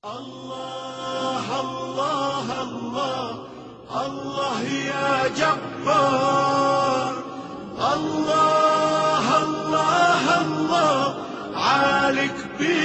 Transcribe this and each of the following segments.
الله الله الله الله يا جبار، الله الله الله عالك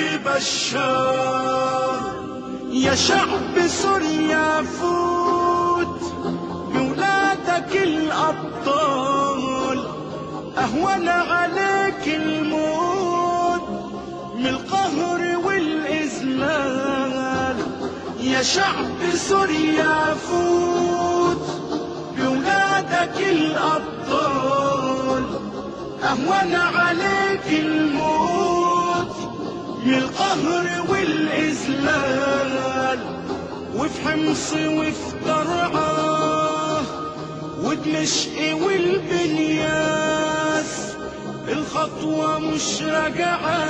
ببشار. يا شعب سوريا فوت بولادك الأبطال، أهون عليك الموت من القهر والإذلال. يا شعب سوريا فوت بولادك الأبطال، أهون عليك الموت من القهر والإذلال. وفي حمص وفي درعا ودمشق والبنياس، الخطوة مش راجعة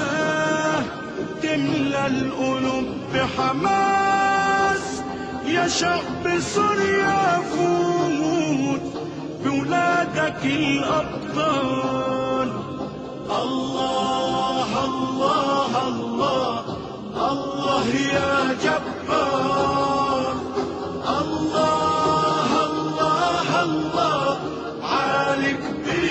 تملى القلوب بحماس. يا شعب سوريا فوت بولادك الأبطال. الله الله الله الله يا جبار، الله الله الله عالك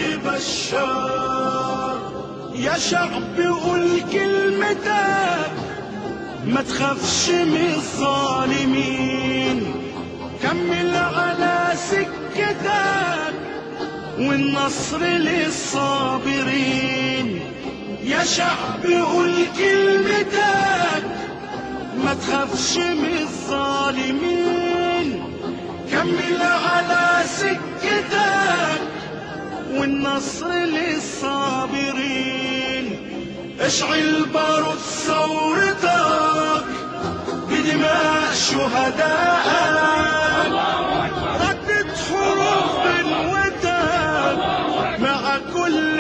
ببشار. يا شعب قول كلمتك ما تخافش من الظالمين، كمل على سكتك والنصر للصابرين. يا شعب قول كلمتك ما تخافش من الظالمين، كمل على سكتك والنصر للصابرين. اشعل بارود ثورتك بدماء شهدائك، ردد حروف بنوتك مع كل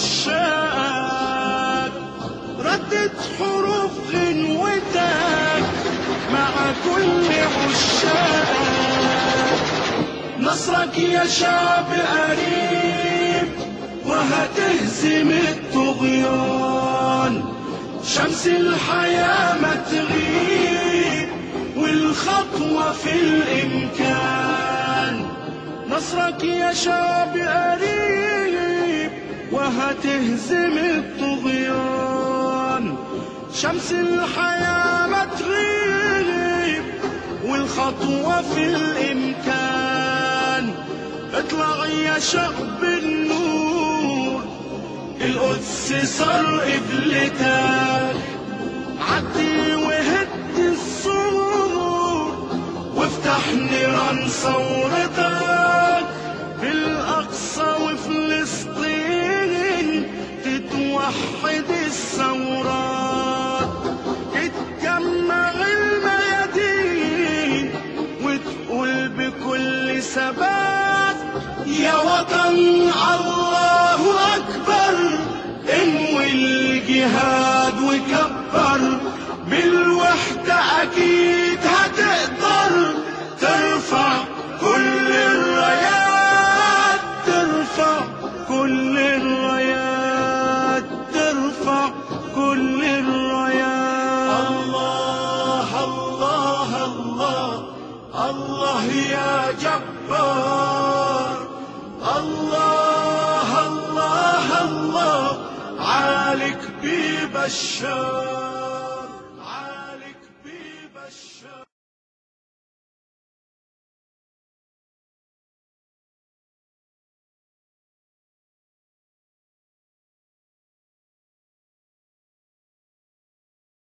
عشاقك، ردد حروف غنوتك مع كل عشاقك. نصرك يا شعب قريب وهتهزم الطغيان، شمس الحياة ما تغيب والخطوة في الإمكان. نصرك يا شعب قريب وهتهزم الطغيان، شمس الحياة ما تغيب والخطوة في الإمكان. اطلع يا شعب النور، القدس صار قبلتك، عدي وهد السور وافتح نيران ثورتك. في الأقصى وفلسطين تتوحد الثورات، تتجمع الميادين وتقول بكل ثبات يا وطن الله أكبر. انوي الجهاد وكبر، بالوحدة أكيد هتقدر ترفع كل الرايات، ترفع كل الرايات، ترفع كل الرايات. الله الله الله الله يا جبار، الله الله الله عالك ببشار.